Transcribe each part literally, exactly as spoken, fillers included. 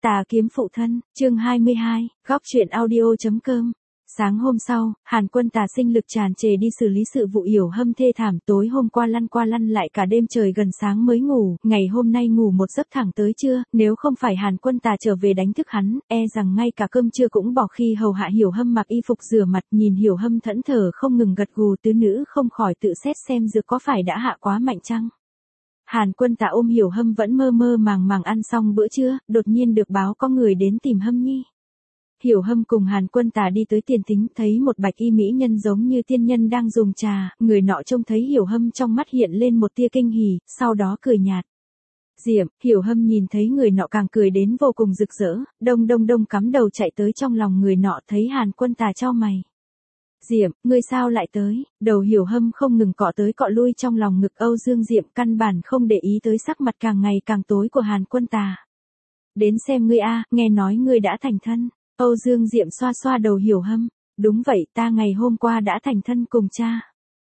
Tà kiếm phụ thân, chương hai mươi hai, góc truyện audio.com. Sáng hôm sau, Hàn Quân Tà sinh lực tràn trề đi xử lý sự vụ Yểu Hâm thê thảm, tối hôm qua lăn qua lăn lại cả đêm, trời gần sáng mới ngủ, ngày hôm nay ngủ một giấc thẳng tới trưa, nếu không phải Hàn Quân Tà trở về đánh thức hắn, e rằng ngay cả cơm trưa cũng bỏ khi hầu hạ Yểu Hâm mặc y phục rửa mặt. Nhìn Yểu Hâm thẫn thờ không ngừng gật gù, tứ nữ không khỏi tự xét xem dược có phải đã hạ quá mạnh chăng. Hàn Quân Tà ôm Yểu Hâm vẫn mơ mơ màng màng ăn xong bữa trưa, đột nhiên được báo có người đến tìm Hâm Nhi. Yểu Hâm cùng Hàn Quân Tà đi tới tiền thính, thấy một bạch y mỹ nhân giống như tiên nhân đang dùng trà, người nọ trông thấy Yểu Hâm trong mắt hiện lên một tia kinh hỉ, sau đó cười nhạt. Diệm, Yểu Hâm nhìn thấy người nọ càng cười đến vô cùng rực rỡ, đông đông đông cắm đầu chạy tới trong lòng người nọ, thấy Hàn Quân Tà chau mày. Diệm, ngươi sao lại tới? Đầu Yểu Hâm không ngừng cọ tới cọ lui trong lòng ngực Âu Dương Diệm, căn bản không để ý tới sắc mặt càng ngày càng tối của Hàn Quân Tà. Đến xem ngươi a, nghe nói ngươi đã thành thân. Âu Dương Diệm xoa xoa đầu Yểu Hâm. Đúng vậy, ta ngày hôm qua đã thành thân cùng cha.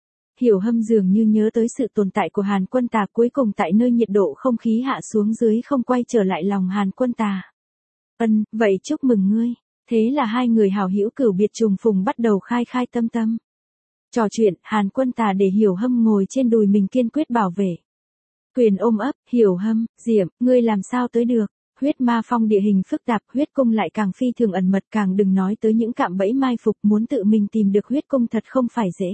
Yểu Hâm dường như nhớ tới sự tồn tại của Hàn Quân Tà, cuối cùng tại nơi nhiệt độ không khí hạ xuống dưới không quay trở lại lòng Hàn Quân Tà. Ân, vậy chúc mừng ngươi. Thế là hai người hảo hữu cửu biệt trùng phùng bắt đầu khai khai tâm tâm. Trò chuyện, Hàn Quân Tà để Yểu Hâm ngồi trên đùi mình kiên quyết bảo vệ. Quyền ôm ấp, Yểu Hâm, Diệm, ngươi làm sao tới được? Huyết Ma Phong địa hình phức tạp, huyết cung lại càng phi thường ẩn mật, càng đừng nói tới những cạm bẫy mai phục, muốn tự mình tìm được huyết cung thật không phải dễ.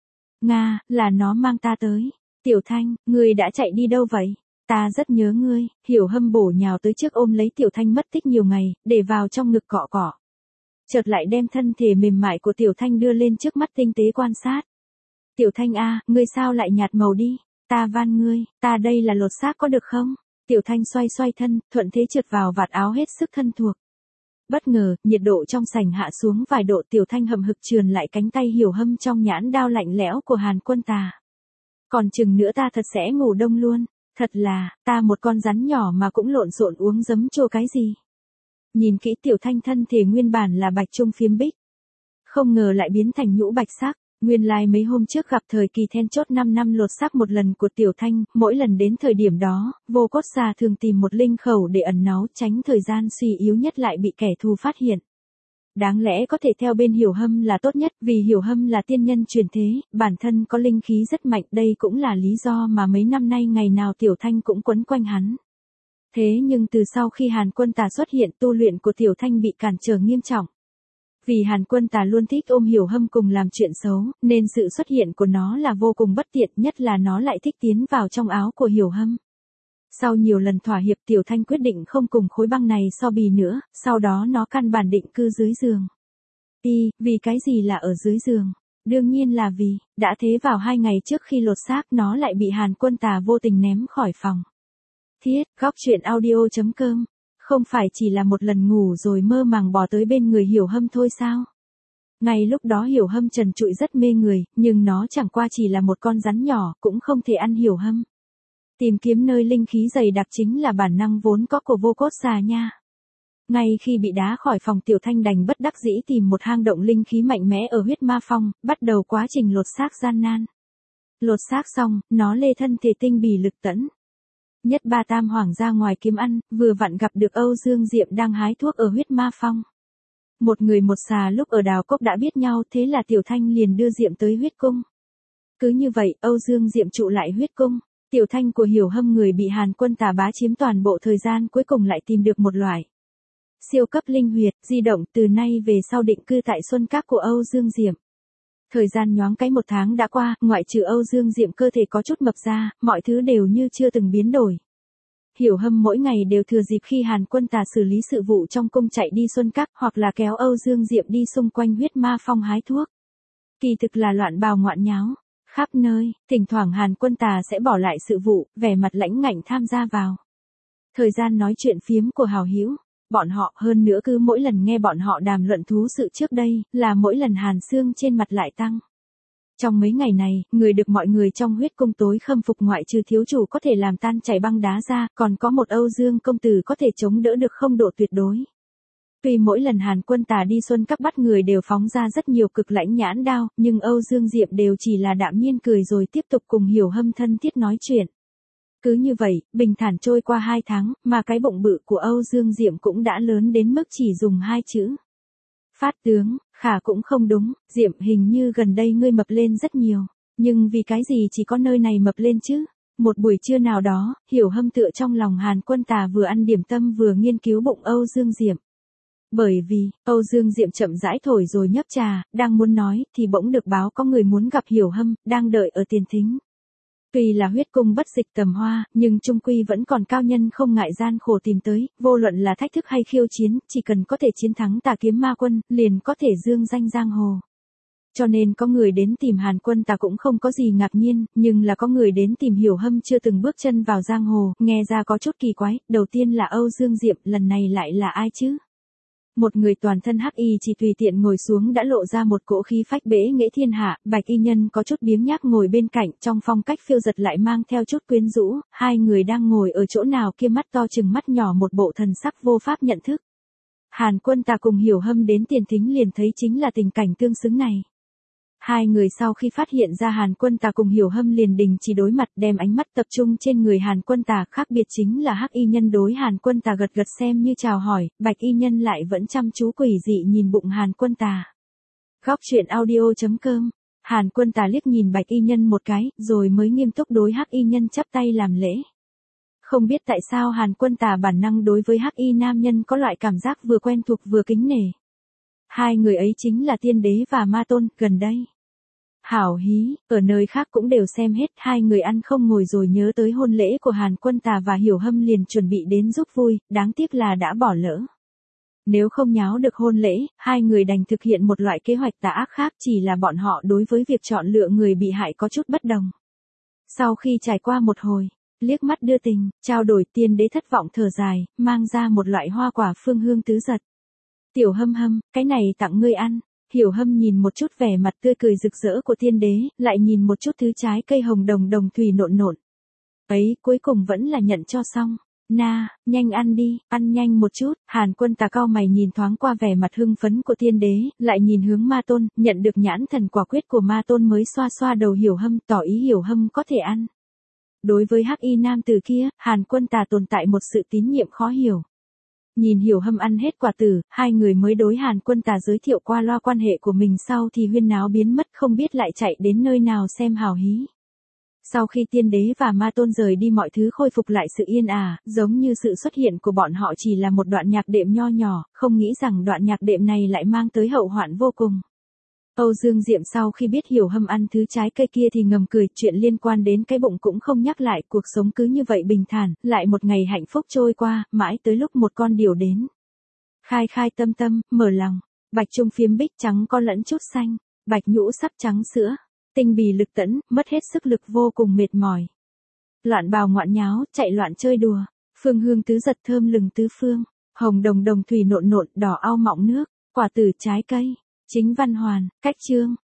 Nga, là nó mang ta tới. Tiểu Thanh, ngươi đã chạy đi đâu vậy? Ta rất nhớ ngươi. Yểu Hâm bổ nhào tới trước ôm lấy Tiểu Thanh mất tích nhiều ngày, để vào trong ngực cọ cọ. Chợt lại đem thân thể mềm mại của Tiểu Thanh đưa lên trước mắt tinh tế quan sát. Tiểu Thanh a, ngươi sao lại nhạt màu đi? Ta van ngươi, ta đây là lột xác có được không? Tiểu Thanh xoay xoay thân, thuận thế trượt vào vạt áo hết sức thân thuộc. Bất ngờ, nhiệt độ trong sảnh hạ xuống vài độ, Tiểu Thanh hậm hực trườn lại cánh tay Yểu Hâm trong nhãn đao lạnh lẽo của Hàn Quân Tà. Còn chừng nữa ta thật sẽ ngủ đông luôn, thật là, ta một con rắn nhỏ mà cũng lộn xộn uống giấm chua cái gì. Nhìn kỹ Tiểu Thanh thân thể nguyên bản là bạch trung phiếm bích, không ngờ lại biến thành nhũ bạch sắc. Nguyên lai like mấy hôm trước gặp thời kỳ then chốt năm năm lột xác một lần của Tiểu Thanh, mỗi lần đến thời điểm đó, Vô Cốt Xà thường tìm một linh khẩu để ẩn náu, tránh thời gian suy yếu nhất lại bị kẻ thù phát hiện. Đáng lẽ có thể theo bên Yểu Hâm là tốt nhất, vì Yểu Hâm là tiên nhân truyền thế, bản thân có linh khí rất mạnh, đây cũng là lý do mà mấy năm nay ngày nào Tiểu Thanh cũng quấn quanh hắn. Thế nhưng từ sau khi Hàn Quân Tà xuất hiện, tu luyện của Tiểu Thanh bị cản trở nghiêm trọng. Vì Hàn Quân Tà luôn thích ôm Yểu Hâm cùng làm chuyện xấu, nên sự xuất hiện của nó là vô cùng bất tiện, nhất là nó lại thích tiến vào trong áo của Yểu Hâm. Sau nhiều lần thỏa hiệp, Tiểu Thanh quyết định không cùng khối băng này so bì nữa, sau đó nó căn bản định cư dưới giường. Y, vì cái gì là ở dưới giường? Đương nhiên là vì, đã thế vào hai ngày trước khi lột xác nó lại bị Hàn Quân Tà vô tình ném khỏi phòng. Thiết, góc truyện audio.com. Không phải chỉ là một lần ngủ rồi mơ màng bò tới bên người Yểu Hâm thôi sao? Ngay lúc đó Yểu Hâm trần trụi rất mê người, nhưng nó chẳng qua chỉ là một con rắn nhỏ, cũng không thể ăn Yểu Hâm. Tìm kiếm nơi linh khí dày đặc chính là bản năng vốn có của Vô Cốt Xà nha. Ngay khi bị đá khỏi phòng, Tiểu Thanh đành bất đắc dĩ tìm một hang động linh khí mạnh mẽ ở Huyết Ma Phong, bắt đầu quá trình lột xác gian nan. Lột xác xong, nó lê thân thể tinh bì lực tẫn. Nhất ba tam hoàng ra ngoài kiếm ăn, vừa vặn gặp được Âu Dương Diệm đang hái thuốc ở Huyết Ma Phong. Một người một xà lúc ở đào cốc đã biết nhau, thế là Tiểu Thanh liền đưa Diệm tới huyết cung. Cứ như vậy, Âu Dương Diệm trụ lại huyết cung. Tiểu Thanh của Yểu Hâm người bị Hàn Quân Tà bá chiếm toàn bộ thời gian, cuối cùng lại tìm được một loại siêu cấp linh huyệt, di động, từ nay về sau định cư tại Xuân Các của Âu Dương Diệm. Thời gian nhoáng cái một tháng đã qua, ngoại trừ Âu Dương Diệm cơ thể có chút mập ra, mọi thứ đều như chưa từng biến đổi. Yểu Hâm mỗi ngày đều thừa dịp khi Hàn Quân Tà xử lý sự vụ trong cung chạy đi Xuân Các, hoặc là kéo Âu Dương Diệm đi xung quanh Huyết Ma Phong hái thuốc. Kỳ thực là loạn bào ngoạn nháo, khắp nơi, thỉnh thoảng Hàn Quân Tà sẽ bỏ lại sự vụ, vẻ mặt lãnh ngạnh tham gia vào. Thời gian nói chuyện phiếm của hảo hữu. Bọn họ, hơn nữa cứ mỗi lần nghe bọn họ đàm luận thú sự trước đây, là mỗi lần hàn xương trên mặt lại tăng. Trong mấy ngày này, người được mọi người trong huyết cung tối khâm phục ngoại trừ thiếu chủ có thể làm tan chảy băng đá ra, còn có một Âu Dương công tử có thể chống đỡ được không độ tuyệt đối. Tuy mỗi lần Hàn Quân Tà đi Xuân Các bắt người đều phóng ra rất nhiều cực lãnh nhãn đao, nhưng Âu Dương Diệm đều chỉ là đạm nhiên cười rồi tiếp tục cùng Yểu Hâm thân thiết nói chuyện. Cứ như vậy, bình thản trôi qua hai tháng, mà cái bụng bự của Âu Dương Diệm cũng đã lớn đến mức chỉ dùng hai chữ. Phát tướng, khả cũng không đúng, Diệm hình như gần đây ngươi mập lên rất nhiều, nhưng vì cái gì chỉ có nơi này mập lên chứ? Một buổi trưa nào đó, Hiểu Hâm tựa trong lòng Hàn Quân Tà vừa ăn điểm tâm vừa nghiên cứu bụng Âu Dương Diệm. Bởi vì, Âu Dương Diệm chậm rãi thổi rồi nhấp trà, đang muốn nói, thì bỗng được báo có người muốn gặp Hiểu Hâm, đang đợi ở tiền thính. Tuy là huyết cung bất dịch tầm hoa, nhưng trung quy vẫn còn cao nhân không ngại gian khổ tìm tới, vô luận là thách thức hay khiêu chiến, chỉ cần có thể chiến thắng Tà Kiếm Ma Quân, liền có thể dương danh giang hồ. Cho nên có người đến tìm Hàn Quân Tà cũng không có gì ngạc nhiên, nhưng là có người đến tìm Hiểu Hâm chưa từng bước chân vào giang hồ, nghe ra có chút kỳ quái, đầu tiên là Âu Dương Diệm, lần này lại là ai chứ? Một người toàn thân hắc y chỉ tùy tiện ngồi xuống đã lộ ra một cỗ khí phách bẽ nghệ thiên hạ, bạch y nhân có chút biếng nhác ngồi bên cạnh trong phong cách phiêu giật lại mang theo chút quyến rũ, hai người đang ngồi ở chỗ nào kia mắt to chừng mắt nhỏ một bộ thần sắc vô pháp nhận thức. Hàn Quân Tà cùng Hiểu Hâm đến tiền thính liền thấy chính là tình cảnh tương xứng này. Hai người sau khi phát hiện ra Hàn Quân Tà cùng Hiểu Hâm liền đình chỉ đối mặt đem ánh mắt tập trung trên người Hàn Quân Tà, khác biệt chính là hắc y nhân đối Hàn Quân Tà gật gật xem như chào hỏi, bạch y nhân lại vẫn chăm chú quỷ dị nhìn bụng Hàn Quân Tà. Góc truyện audio chấm com, Hàn Quân Tà liếc nhìn bạch y nhân một cái, rồi mới nghiêm túc đối hắc y nhân chắp tay làm lễ. Không biết tại sao Hàn Quân Tà bản năng đối với hắc y nam nhân có loại cảm giác vừa quen thuộc vừa kính nể. Hai người ấy chính là Tiên Đế và Ma Tôn, gần đây. Hảo hí, ở nơi khác cũng đều xem hết, hai người ăn không ngồi rồi nhớ tới hôn lễ của Hàn Quân Tà và Hiểu Hâm liền chuẩn bị đến giúp vui, đáng tiếc là đã bỏ lỡ. Nếu không nháo được hôn lễ, hai người đành thực hiện một loại kế hoạch tà ác khác, chỉ là bọn họ đối với việc chọn lựa người bị hại có chút bất đồng. Sau khi trải qua một hồi, liếc mắt đưa tình, trao đổi, Tiên Đế thất vọng thở dài, mang ra một loại hoa quả phương hương tứ giật. Tiểu Hâm Hâm, cái này tặng ngươi ăn. Hiểu Hâm nhìn một chút vẻ mặt tươi cười rực rỡ của Tiên Đế, lại nhìn một chút thứ trái cây hồng đồng đồng thủy nộn nộn. Ấy, cuối cùng vẫn là nhận cho xong. Na, nhanh ăn đi, ăn nhanh một chút. Hàn Quân Tà cau mày nhìn thoáng qua vẻ mặt hưng phấn của Tiên Đế, lại nhìn hướng Ma Tôn, nhận được nhãn thần quả quyết của Ma Tôn mới xoa xoa đầu Hiểu Hâm, tỏ ý Hiểu Hâm có thể ăn. Đối với hắc y nam tử kia, Hàn Quân Tà tồn tại một sự tín nhiệm khó hiểu. Nhìn Hiểu Hâm ăn hết quả tử, hai người mới đối Hàn Quân Tà giới thiệu qua loa quan hệ của mình, sau thì huyên náo biến mất không biết lại chạy đến nơi nào xem hào hí. Sau khi Tiên Đế và Ma Tôn rời đi mọi thứ khôi phục lại sự yên ả, giống như sự xuất hiện của bọn họ chỉ là một đoạn nhạc đệm nho nhỏ, không nghĩ rằng đoạn nhạc đệm này lại mang tới hậu hoạn vô cùng. Âu Dương Diệm sau khi biết Hiểu Hâm ăn thứ trái cây kia thì ngầm cười, chuyện liên quan đến cái bụng cũng không nhắc lại, cuộc sống cứ như vậy bình thản, lại một ngày hạnh phúc trôi qua, mãi tới lúc một con điểu đến. Khai khai tâm tâm, mở lòng, bạch trung phiếm bích trắng có lẫn chút xanh, bạch nhũ sắp trắng sữa, tinh bì lực tẫn, mất hết sức lực vô cùng mệt mỏi. Loạn bào ngoạn nháo, chạy loạn chơi đùa, phương hương tứ giật thơm lừng tứ phương, hồng đồng đồng thủy nộn nộn, đỏ ao mọng nước, quả tử trái cây. Chính văn hoàn, cách chương.